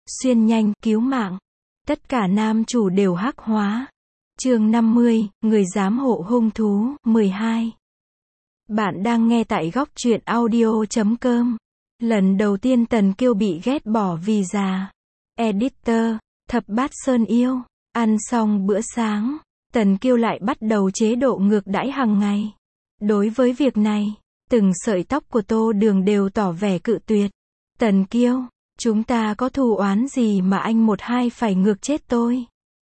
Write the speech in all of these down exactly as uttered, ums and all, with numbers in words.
xuyên nhanh, cứu mạng. Tất cả nam chủ đều hắc hóa. Chương năm mươi, người giám hộ hung thú, mười hai. Bạn đang nghe tại góc truyện audio chấm com. Lần đầu tiên Tần Kiêu bị ghét bỏ vì già. Editor, Thập Bát Sơn Yêu. Ăn xong bữa sáng, Tần Kiêu lại bắt đầu chế độ ngược đãi hàng ngày. Đối với việc này, từng sợi tóc của Tô Đường đều tỏ vẻ cự tuyệt. Tần Kiêu, chúng ta có thù oán gì mà anh một hai phải ngược chết tôi?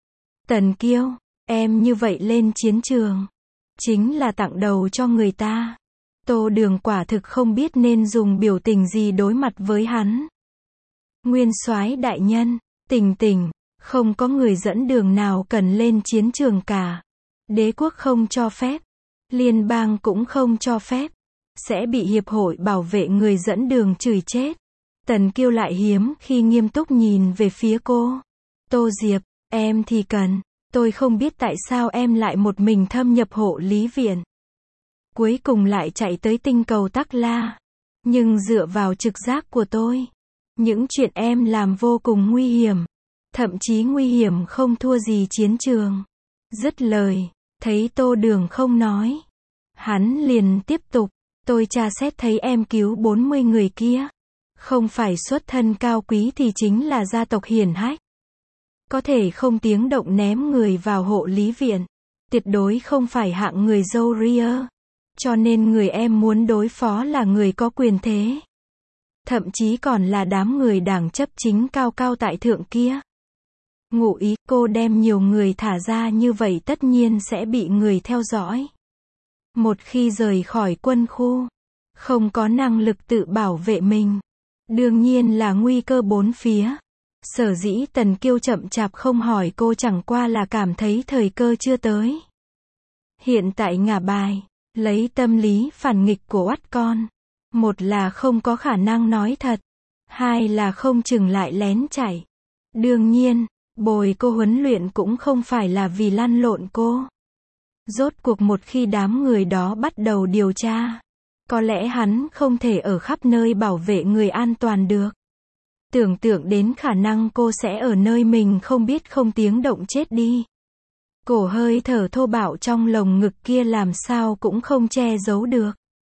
Tần Kiêu, em như vậy lên chiến trường, chính là tặng đầu cho người ta. Tô Đường quả thực không biết nên dùng biểu tình gì đối mặt với hắn. Nguyên soái đại nhân, Tình Tình, không có người dẫn đường nào cần lên chiến trường cả. Đế quốc không cho phép, liên bang cũng không cho phép, sẽ bị hiệp hội bảo vệ người dẫn đường chửi chết. Tần Kiêu lại hiếm khi nghiêm túc nhìn về phía cô. Tô Diệp, em thì cần, tôi không biết tại sao em lại một mình thâm nhập hộ lý viện. Cuối cùng lại chạy tới tinh cầu Tắc La. Nhưng dựa vào trực giác của tôi, những chuyện em làm vô cùng nguy hiểm. Thậm chí nguy hiểm không thua gì chiến trường. Dứt lời, thấy Tô Đường không nói, hắn liền tiếp tục, tôi tra xét thấy em cứu bốn mươi người kia. Không phải xuất thân cao quý thì chính là gia tộc hiển hách. Có thể không tiếng động ném người vào hộ lý viện. Tuyệt đối không phải hạng người dâu ria. Cho nên người em muốn đối phó là người có quyền thế. Thậm chí còn là đám người đảng chấp chính cao cao tại thượng kia. Ngụ ý cô đem nhiều người thả ra như vậy tất nhiên sẽ bị người theo dõi. Một khi rời khỏi quân khu, không có năng lực tự bảo vệ mình, đương nhiên là nguy cơ bốn phía. Sở dĩ Tần Kiêu chậm chạp không hỏi cô chẳng qua là cảm thấy thời cơ chưa tới. Hiện tại ngả bài, lấy tâm lý phản nghịch của oắt con. Một là không có khả năng nói thật, hai là không chừng lại lén chạy. Đương nhiên, bồi cô huấn luyện cũng không phải là vì lăn lộn cô. Rốt cuộc một khi đám người đó bắt đầu điều tra, có lẽ hắn không thể ở khắp nơi bảo vệ người an toàn được. Tưởng tượng đến khả năng cô sẽ ở nơi mình không biết không tiếng động chết đi. Cổ hơi thở thô bạo trong lồng ngực kia làm sao cũng không che giấu được.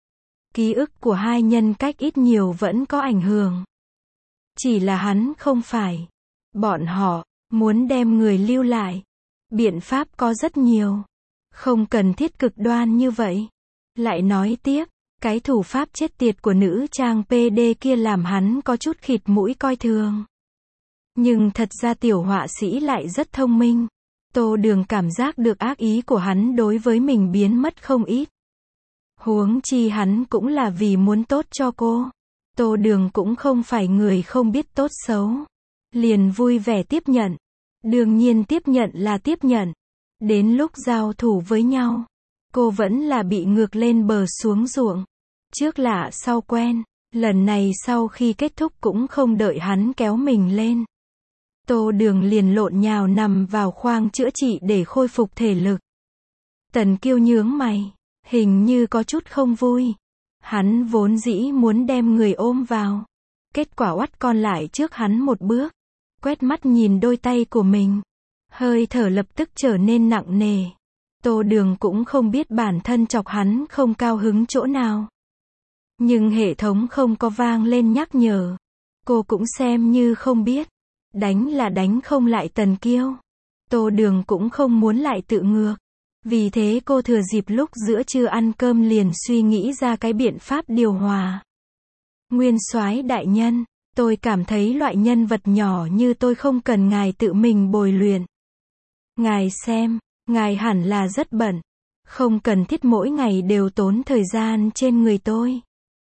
Ký ức của hai nhân cách ít nhiều vẫn có ảnh hưởng. Chỉ là hắn không phải. Bọn họ muốn đem người lưu lại. Biện pháp có rất nhiều. Không cần thiết cực đoan như vậy. Lại nói tiếp, cái thủ pháp chết tiệt của nữ trang pê đê kia làm hắn có chút khịt mũi coi thường. Nhưng thật ra tiểu họa sĩ lại rất thông minh. Tô Đường cảm giác được ác ý của hắn đối với mình biến mất không ít. Huống chi hắn cũng là vì muốn tốt cho cô. Tô Đường cũng không phải người không biết tốt xấu. Liền vui vẻ tiếp nhận. Đương nhiên tiếp nhận là tiếp nhận. Đến lúc giao thủ với nhau, cô vẫn là bị ngược lên bờ xuống ruộng. Trước lạ sau quen, lần này sau khi kết thúc cũng không đợi hắn kéo mình lên. Tô Đường liền lộn nhào nằm vào khoang chữa trị để khôi phục thể lực. Tần Kiêu nhướng mày, hình như có chút không vui. Hắn vốn dĩ muốn đem người ôm vào. Kết quả oắt con lại trước hắn một bước. Quét mắt nhìn đôi tay của mình. Hơi thở lập tức trở nên nặng nề. Tô Đường cũng không biết bản thân chọc hắn không cao hứng chỗ nào. Nhưng hệ thống không có vang lên nhắc nhở. Cô cũng xem như không biết. Đánh là đánh không lại Tần Kiêu. Tô Đường cũng không muốn lại tự ngược. Vì thế cô thừa dịp lúc giữa trưa ăn cơm liền suy nghĩ ra cái biện pháp điều hòa. Nguyên soái đại nhân, tôi cảm thấy loại nhân vật nhỏ như tôi không cần ngài tự mình bồi luyện. Ngài xem, ngài hẳn là rất bận. Không cần thiết mỗi ngày đều tốn thời gian trên người tôi.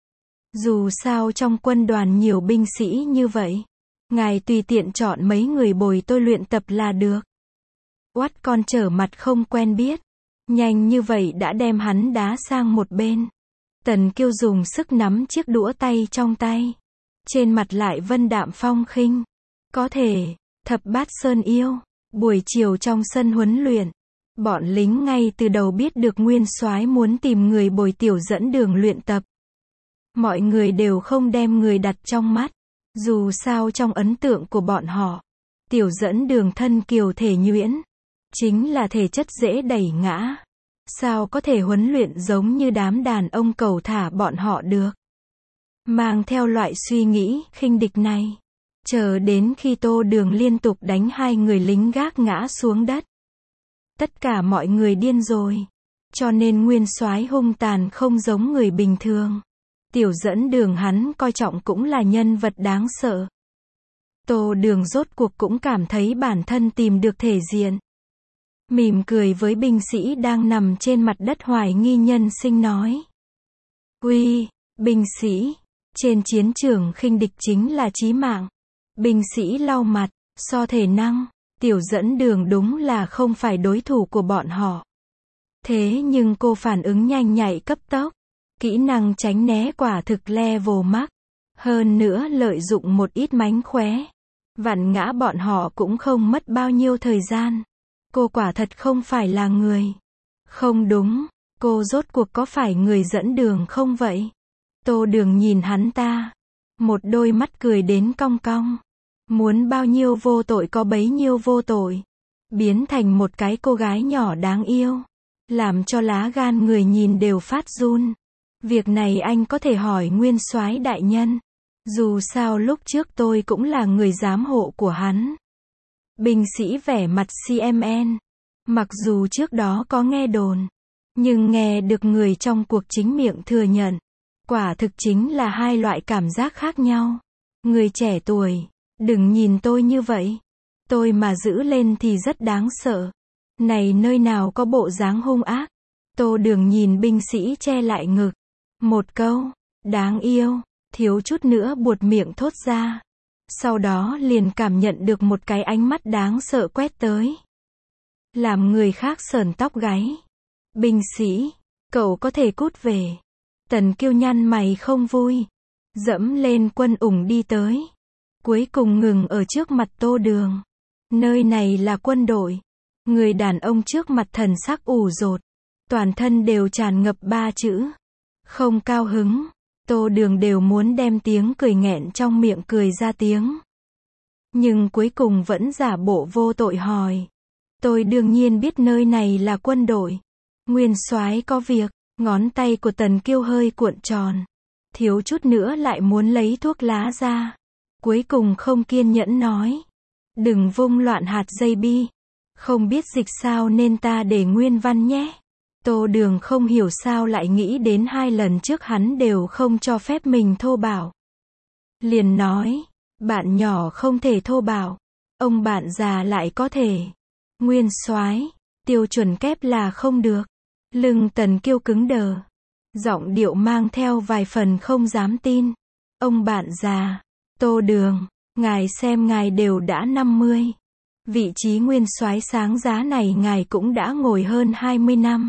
Dù sao trong quân đoàn nhiều binh sĩ như vậy, ngài tùy tiện chọn mấy người bồi tôi luyện tập là được. Oát con trở mặt không quen biết. Nhanh như vậy đã đem hắn đá sang một bên. Tần Kiêu dùng sức nắm chiếc đũa tay trong tay. Trên mặt lại vân đạm phong khinh. Có thể, Thập Bát Sơn Yêu. Buổi chiều trong sân huấn luyện, bọn lính ngay từ đầu biết được nguyên soái muốn tìm người bồi tiểu dẫn đường luyện tập. Mọi người đều không đem người đặt trong mắt. Dù sao trong ấn tượng của bọn họ, Tiểu Dẫn Đường thân kiều thể nhuyễn, chính là thể chất dễ đẩy ngã. Sao có thể huấn luyện giống như đám đàn ông cầu thả bọn họ được? Mang theo loại suy nghĩ khinh địch này, chờ đến khi Tô Đường liên tục đánh hai người lính gác ngã xuống đất. Tất cả mọi người điên rồi. Cho nên nguyên soái hung tàn không giống người bình thường. Tiểu Dẫn Đường hắn coi trọng cũng là nhân vật đáng sợ. Tô Đường rốt cuộc cũng cảm thấy bản thân tìm được thể diện. Mỉm cười với binh sĩ đang nằm trên mặt đất hoài nghi nhân sinh nói. Uy, binh sĩ, trên chiến trường khinh địch chính là chí mạng. Binh sĩ lau mặt, so thể năng, Tiểu Dẫn Đường đúng là không phải đối thủ của bọn họ. Thế nhưng cô phản ứng nhanh nhạy cấp tốc, kỹ năng tránh né quả thực level max. Hơn nữa lợi dụng một ít mánh khóe, vặn ngã bọn họ cũng không mất bao nhiêu thời gian. Cô quả thật không phải là người. Không đúng, cô rốt cuộc có phải người dẫn đường không vậy? Tô Đường nhìn hắn ta, một đôi mắt cười đến cong cong. Muốn bao nhiêu vô tội có bấy nhiêu vô tội. Biến thành một cái cô gái nhỏ đáng yêu, làm cho lá gan người nhìn đều phát run. Việc này anh có thể hỏi nguyên soái đại nhân. Dù sao lúc trước tôi cũng là người giám hộ của hắn. Binh sĩ vẻ mặt xê em en. Mặc dù trước đó có nghe đồn, nhưng nghe được người trong cuộc chính miệng thừa nhận. Quả thực chính là hai loại cảm giác khác nhau. Người trẻ tuổi, đừng nhìn tôi như vậy. Tôi mà giữ lên thì rất đáng sợ. Này nơi nào có bộ dáng hung ác. Tô Đường nhìn binh sĩ che lại ngực. Một câu, đáng yêu, thiếu chút nữa buột miệng thốt ra. Sau đó liền cảm nhận được một cái ánh mắt đáng sợ quét tới. Làm người khác sởn tóc gáy. Binh sĩ, cậu có thể cút về. Tần Kiêu nhăn mày không vui. Dẫm lên quân ủng đi tới. Cuối cùng ngừng ở trước mặt Tô Đường. Nơi này là quân đội. Người đàn ông trước mặt thần sắc ủ rột. Toàn thân đều tràn ngập ba chữ. Không cao hứng. Tô Đường đều muốn đem tiếng cười nghẹn trong miệng cười ra tiếng. Nhưng cuối cùng vẫn giả bộ vô tội hỏi. Tôi đương nhiên biết nơi này là quân đội. Nguyên soái có việc. Ngón tay của Tần Kiêu hơi cuộn tròn. Thiếu chút nữa lại muốn lấy thuốc lá ra. Cuối cùng không kiên nhẫn nói. Đừng vung loạn hạt dây bi. Không biết dịch sao nên ta để nguyên văn nhé. Tô Đường không hiểu sao lại nghĩ đến hai lần trước hắn đều không cho phép mình thô bạo. Liền nói, bạn nhỏ không thể thô bạo, ông bạn già lại có thể. Nguyên soái, tiêu chuẩn kép là không được. Lưng Tần Kiêu cứng đờ. Giọng điệu mang theo vài phần không dám tin. Ông bạn già, Tô Đường, ngài xem ngài đều đã năm mươi. Vị trí nguyên soái sáng giá này ngài cũng đã ngồi hơn hai mươi năm.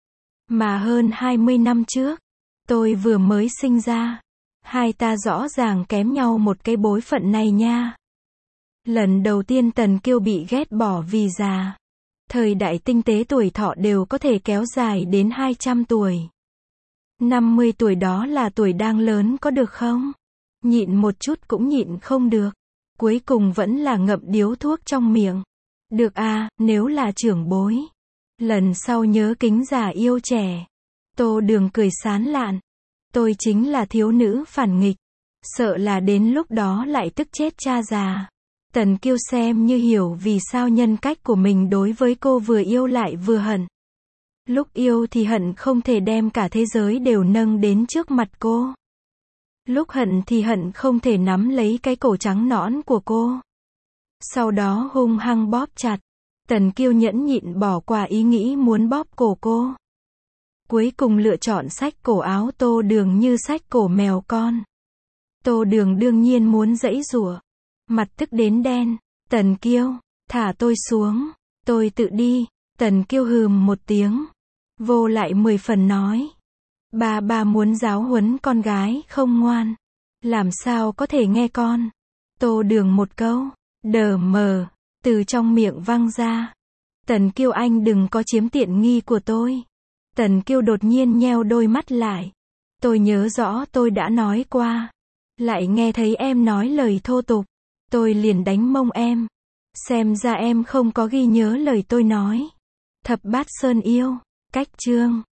Mà hơn hai mươi năm trước, tôi vừa mới sinh ra. Hai ta rõ ràng kém nhau một cái bối phận này nha. Lần đầu tiên Tần Kiêu bị ghét bỏ vì già. Thời đại tinh tế tuổi thọ đều có thể kéo dài đến hai trăm tuổi. năm mươi tuổi đó là tuổi đang lớn có được không? Nhịn một chút cũng nhịn không được. Cuối cùng vẫn là ngậm điếu thuốc trong miệng. Được à, nếu là trưởng bối. Lần sau nhớ kính già yêu trẻ. Tô Đường cười sán lạn. Tôi chính là thiếu nữ phản nghịch. Sợ là đến lúc đó lại tức chết cha già. Tần Kiêu xem như hiểu vì sao nhân cách của mình đối với cô vừa yêu lại vừa hận. Lúc yêu thì hận không thể đem cả thế giới đều nâng đến trước mặt cô. Lúc hận thì hận không thể nắm lấy cái cổ trắng nõn của cô. Sau đó hung hăng bóp chặt. Tần Kiêu nhẫn nhịn bỏ qua ý nghĩ muốn bóp cổ cô. Cuối cùng lựa chọn xách cổ áo Tô Đường như xách cổ mèo con. Tô Đường đương nhiên muốn giãy giụa. Mặt tức đến đen. Tần Kiêu, thả tôi xuống. Tôi tự đi. Tần Kiêu hừm một tiếng. Vô lại mười phần nói. Bà bà muốn giáo huấn con gái không ngoan. Làm sao có thể nghe con. Tô Đường một câu. Đờ mờ. Từ trong miệng văng ra. Tần Kiêu anh đừng có chiếm tiện nghi của tôi. Tần Kiêu đột nhiên nheo đôi mắt lại. Tôi nhớ rõ tôi đã nói qua. Lại nghe thấy em nói lời thô tục. Tôi liền đánh mông em. Xem ra em không có ghi nhớ lời tôi nói. Thập bát sơn yêu. Cách chương.